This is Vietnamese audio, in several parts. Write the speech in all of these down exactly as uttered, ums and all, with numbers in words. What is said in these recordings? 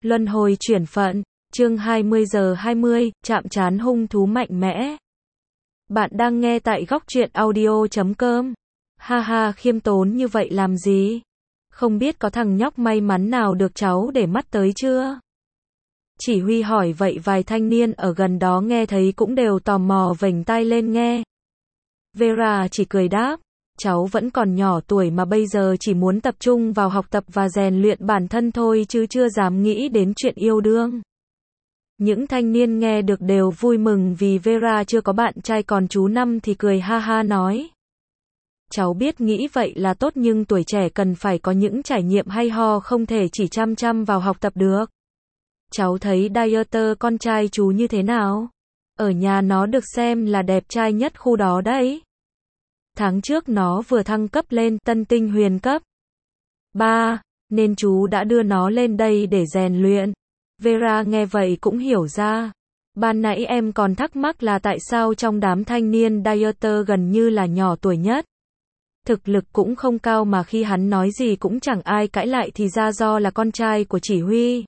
Luân hồi chuyển phận, chương hai mươi giờ hai mươi, chạm trán hung thú mạnh mẽ. Bạn đang nghe tại góc truyện audio chấm com. Ha ha, khiêm tốn như vậy làm gì? Không biết có thằng nhóc may mắn nào được cháu để mắt tới chưa? Chỉ huy hỏi vậy vài thanh niên ở gần đó nghe thấy cũng đều tò mò vểnh tai lên nghe. Vera chỉ cười đáp, cháu vẫn còn nhỏ tuổi mà bây giờ chỉ muốn tập trung vào học tập và rèn luyện bản thân thôi chứ chưa dám nghĩ đến chuyện yêu đương. Những thanh niên nghe được đều vui mừng vì Vera chưa có bạn trai, còn chú Năm thì cười ha ha nói. Cháu biết nghĩ vậy là tốt nhưng tuổi trẻ cần phải có những trải nghiệm hay ho, không thể chỉ chăm chăm vào học tập được. Cháu thấy Dieter con trai chú như thế nào? Ở nhà nó được xem là đẹp trai nhất khu đó đấy. Tháng trước nó vừa thăng cấp lên tân tinh huyền cấp ba, nên chú đã đưa nó lên đây để rèn luyện. Vera nghe vậy cũng hiểu ra. Ban nãy em còn thắc mắc là tại sao trong đám thanh niên Dieter gần như là nhỏ tuổi nhất. Thực lực cũng không cao mà khi hắn nói gì cũng chẳng ai cãi lại thì ra do là con trai của chỉ huy.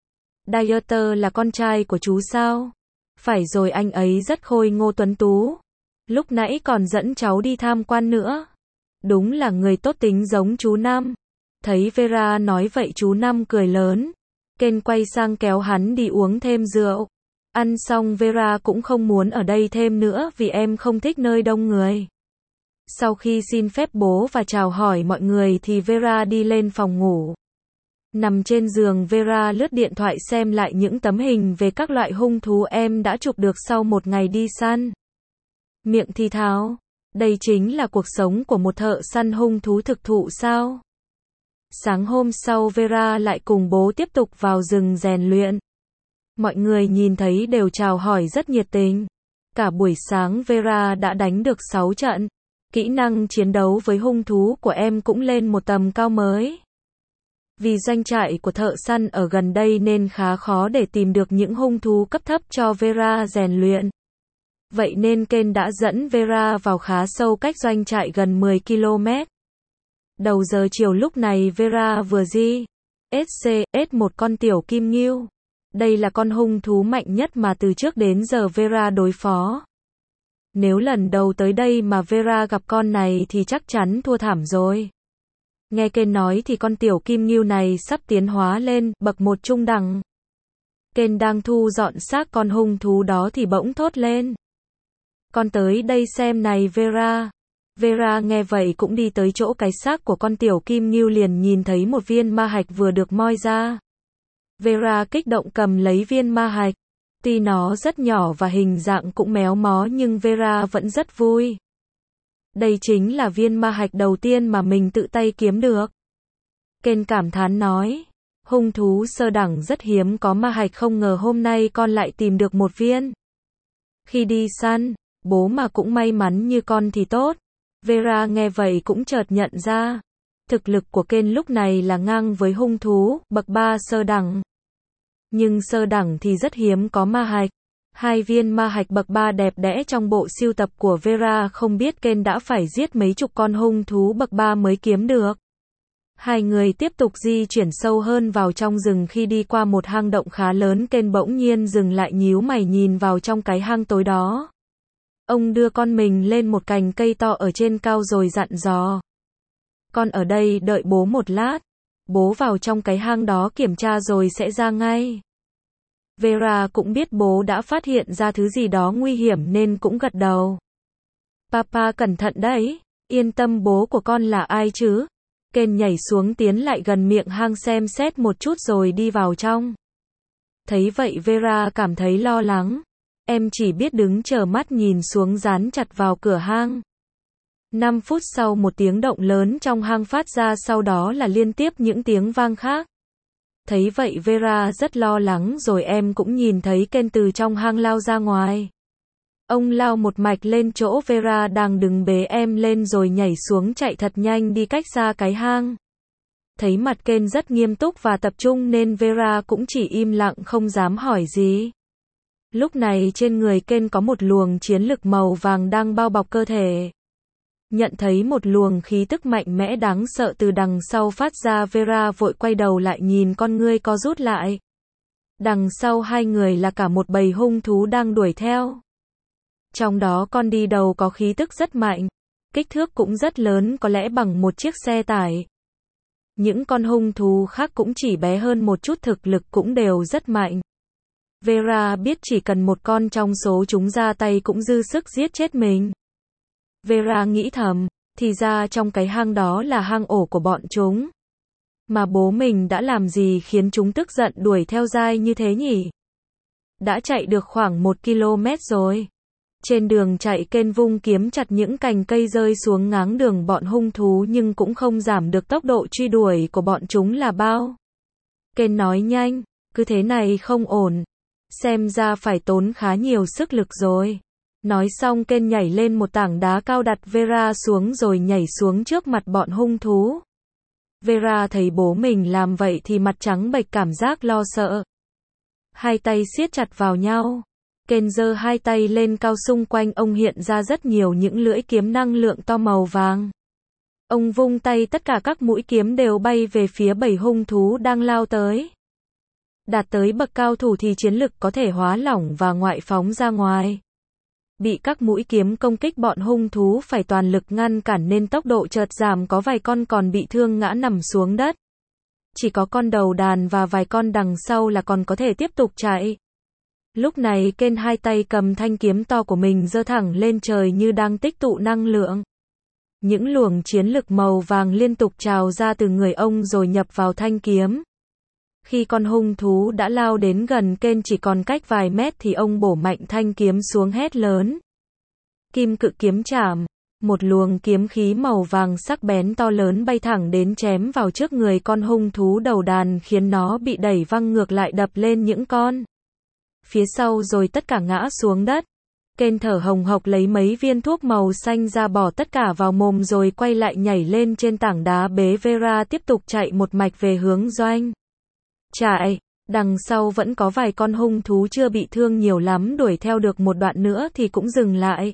Dieter là con trai của chú sao? Phải rồi, anh ấy rất khôi ngô tuấn tú. Lúc nãy còn dẫn cháu đi tham quan nữa. Đúng là người tốt tính giống chú Năm. Thấy Vera nói vậy chú Năm cười lớn. Ken quay sang kéo hắn đi uống thêm rượu. Ăn xong Vera cũng không muốn ở đây thêm nữa vì em không thích nơi đông người. Sau khi xin phép bố và chào hỏi mọi người thì Vera đi lên phòng ngủ. Nằm trên giường Vera lướt điện thoại xem lại những tấm hình về các loại hung thú em đã chụp được sau một ngày đi săn. Miệng thì thào, đây chính là cuộc sống của một thợ săn hung thú thực thụ sao? Sáng hôm sau Vera lại cùng bố tiếp tục vào rừng rèn luyện. Mọi người nhìn thấy đều chào hỏi rất nhiệt tình. Cả buổi sáng Vera đã đánh được sáu trận. Kỹ năng chiến đấu với hung thú của em cũng lên một tầm cao mới. Vì doanh trại của thợ săn ở gần đây nên khá khó để tìm được những hung thú cấp thấp cho Vera rèn luyện. Vậy nên Ken đã dẫn Vera vào khá sâu cách doanh trại gần mười ki lô mét. Đầu giờ chiều lúc này Vera vừa di ét xê ét một con tiểu kim ngưu. Đây là con hung thú mạnh nhất mà từ trước đến giờ Vera đối phó. Nếu lần đầu tới đây mà Vera gặp con này thì chắc chắn thua thảm rồi. Nghe Ken nói thì con tiểu kim ngưu này sắp tiến hóa lên bậc một trung đẳng. Ken đang thu dọn xác con hung thú đó thì bỗng thốt lên. Con tới đây xem này Vera. Vera nghe vậy cũng đi tới chỗ cái xác của con tiểu kim ngưu, liền nhìn thấy một viên ma hạch vừa được moi ra. Vera kích động cầm lấy viên ma hạch. Tuy nó rất nhỏ và hình dạng cũng méo mó nhưng Vera vẫn rất vui. Đây chính là viên ma hạch đầu tiên mà mình tự tay kiếm được. Ken cảm thán nói. Hung thú sơ đẳng rất hiếm có ma hạch, không ngờ hôm nay con lại tìm được một viên. Khi đi săn, bố mà cũng may mắn như con thì tốt. Vera nghe vậy cũng chợt nhận ra. Thực lực của Ken lúc này là ngang với hung thú bậc ba sơ đẳng. Nhưng sơ đẳng thì rất hiếm có ma hạch. Hai viên ma hạch bậc ba đẹp đẽ trong bộ sưu tập của Vera, không biết Ken đã phải giết mấy chục con hung thú bậc ba mới kiếm được. Hai người tiếp tục di chuyển sâu hơn vào trong rừng. Khi đi qua một hang động khá lớn, Ken bỗng nhiên dừng lại nhíu mày nhìn vào trong cái hang tối đó. Ông đưa con mình lên một cành cây to ở trên cao rồi dặn dò. Con ở đây đợi bố một lát. Bố vào trong cái hang đó kiểm tra rồi sẽ ra ngay. Vera cũng biết bố đã phát hiện ra thứ gì đó nguy hiểm nên cũng gật đầu. Papa cẩn thận đấy, yên tâm, bố của con là ai chứ? Ken nhảy xuống tiến lại gần miệng hang xem xét một chút rồi đi vào trong. Thấy vậy Vera cảm thấy lo lắng. Em chỉ biết đứng chờ mắt nhìn xuống dán chặt vào cửa hang. năm phút sau một tiếng động lớn trong hang phát ra, sau đó là liên tiếp những tiếng vang khác. Thấy vậy Vera rất lo lắng rồi em cũng nhìn thấy Ken từ trong hang lao ra ngoài. Ông lao một mạch lên chỗ Vera đang đứng, bế em lên rồi nhảy xuống chạy thật nhanh đi cách xa cái hang. Thấy mặt Ken rất nghiêm túc và tập trung nên Vera cũng chỉ im lặng không dám hỏi gì. Lúc này trên người Ken có một luồng chiến lực màu vàng đang bao bọc cơ thể. Nhận thấy một luồng khí tức mạnh mẽ đáng sợ từ đằng sau phát ra, Vera vội quay đầu lại nhìn, con ngươi co rút lại. Đằng sau hai người là cả một bầy hung thú đang đuổi theo. Trong đó con đi đầu có khí tức rất mạnh, kích thước cũng rất lớn, có lẽ bằng một chiếc xe tải. Những con hung thú khác cũng chỉ bé hơn một chút, thực lực cũng đều rất mạnh. Vera biết chỉ cần một con trong số chúng ra tay cũng dư sức giết chết mình. Vera nghĩ thầm, thì ra trong cái hang đó là hang ổ của bọn chúng. Mà bố mình đã làm gì khiến chúng tức giận đuổi theo dai như thế nhỉ? Đã chạy được khoảng một ki lô mét rồi. Trên đường chạy, Ken vung kiếm chặt những cành cây rơi xuống ngáng đường bọn hung thú nhưng cũng không giảm được tốc độ truy đuổi của bọn chúng là bao. Ken nói nhanh, cứ thế này không ổn. Xem ra phải tốn khá nhiều sức lực rồi. Nói xong Ken nhảy lên một tảng đá cao đặt Vera xuống rồi nhảy xuống trước mặt bọn hung thú. Vera thấy bố mình làm vậy thì mặt trắng bệch, cảm giác lo sợ. Hai tay siết chặt vào nhau. Ken giơ hai tay lên cao, xung quanh ông hiện ra rất nhiều những lưỡi kiếm năng lượng to màu vàng. Ông vung tay, tất cả các mũi kiếm đều bay về phía bầy hung thú đang lao tới. Đạt tới bậc cao thủ thì chiến lực có thể hóa lỏng và ngoại phóng ra ngoài. Bị các mũi kiếm công kích, bọn hung thú phải toàn lực ngăn cản nên tốc độ chợt giảm, có vài con còn bị thương ngã nằm xuống đất. Chỉ có con đầu đàn và vài con đằng sau là còn có thể tiếp tục chạy. Lúc này Ken hai tay cầm thanh kiếm to của mình giơ thẳng lên trời như đang tích tụ năng lượng. Những luồng chiến lực màu vàng liên tục trào ra từ người ông rồi nhập vào thanh kiếm. Khi con hung thú đã lao đến gần Ken chỉ còn cách vài mét thì ông bổ mạnh thanh kiếm xuống, hét lớn. Kim cự kiếm chạm. Một luồng kiếm khí màu vàng sắc bén to lớn bay thẳng đến chém vào trước người con hung thú đầu đàn, khiến nó bị đẩy văng ngược lại, đập lên những con phía sau rồi tất cả ngã xuống đất. Ken thở hồng hộc lấy mấy viên thuốc màu xanh ra bỏ tất cả vào mồm rồi quay lại nhảy lên trên tảng đá bế Vera tiếp tục chạy một mạch về hướng doanh trại. Đằng sau vẫn có vài con hung thú chưa bị thương nhiều lắm, đuổi theo được một đoạn nữa thì cũng dừng lại.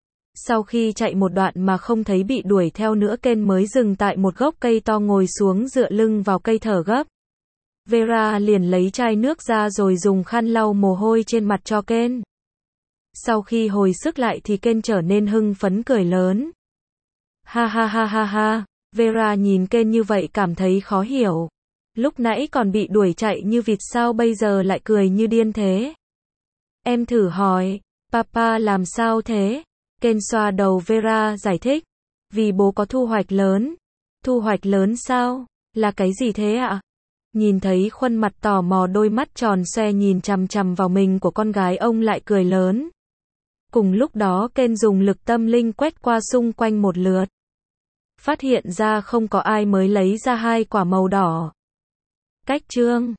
Sau khi chạy một đoạn mà không thấy bị đuổi theo nữa, Ken mới dừng tại một gốc cây to, ngồi xuống dựa lưng vào cây thở gấp. Vera liền lấy chai nước ra rồi dùng khăn lau mồ hôi trên mặt cho Ken. Sau khi hồi sức lại thì Ken trở nên hưng phấn cười lớn. Ha ha ha ha ha. Vera nhìn Ken như vậy cảm thấy khó hiểu. Lúc nãy còn bị đuổi chạy như vịt, sao bây giờ lại cười như điên thế? Em thử hỏi, Papa làm sao thế? Ken xoa đầu Vera giải thích. Vì bố có thu hoạch lớn. Thu hoạch lớn sao? Là cái gì thế ạ? Nhìn thấy khuôn mặt tò mò, đôi mắt tròn xoe nhìn chằm chằm vào mình của con gái, ông lại cười lớn. Cùng lúc đó Ken dùng lực tâm linh quét qua xung quanh một lượt. Phát hiện ra không có ai, mới lấy ra hai quả màu đỏ. Cách chương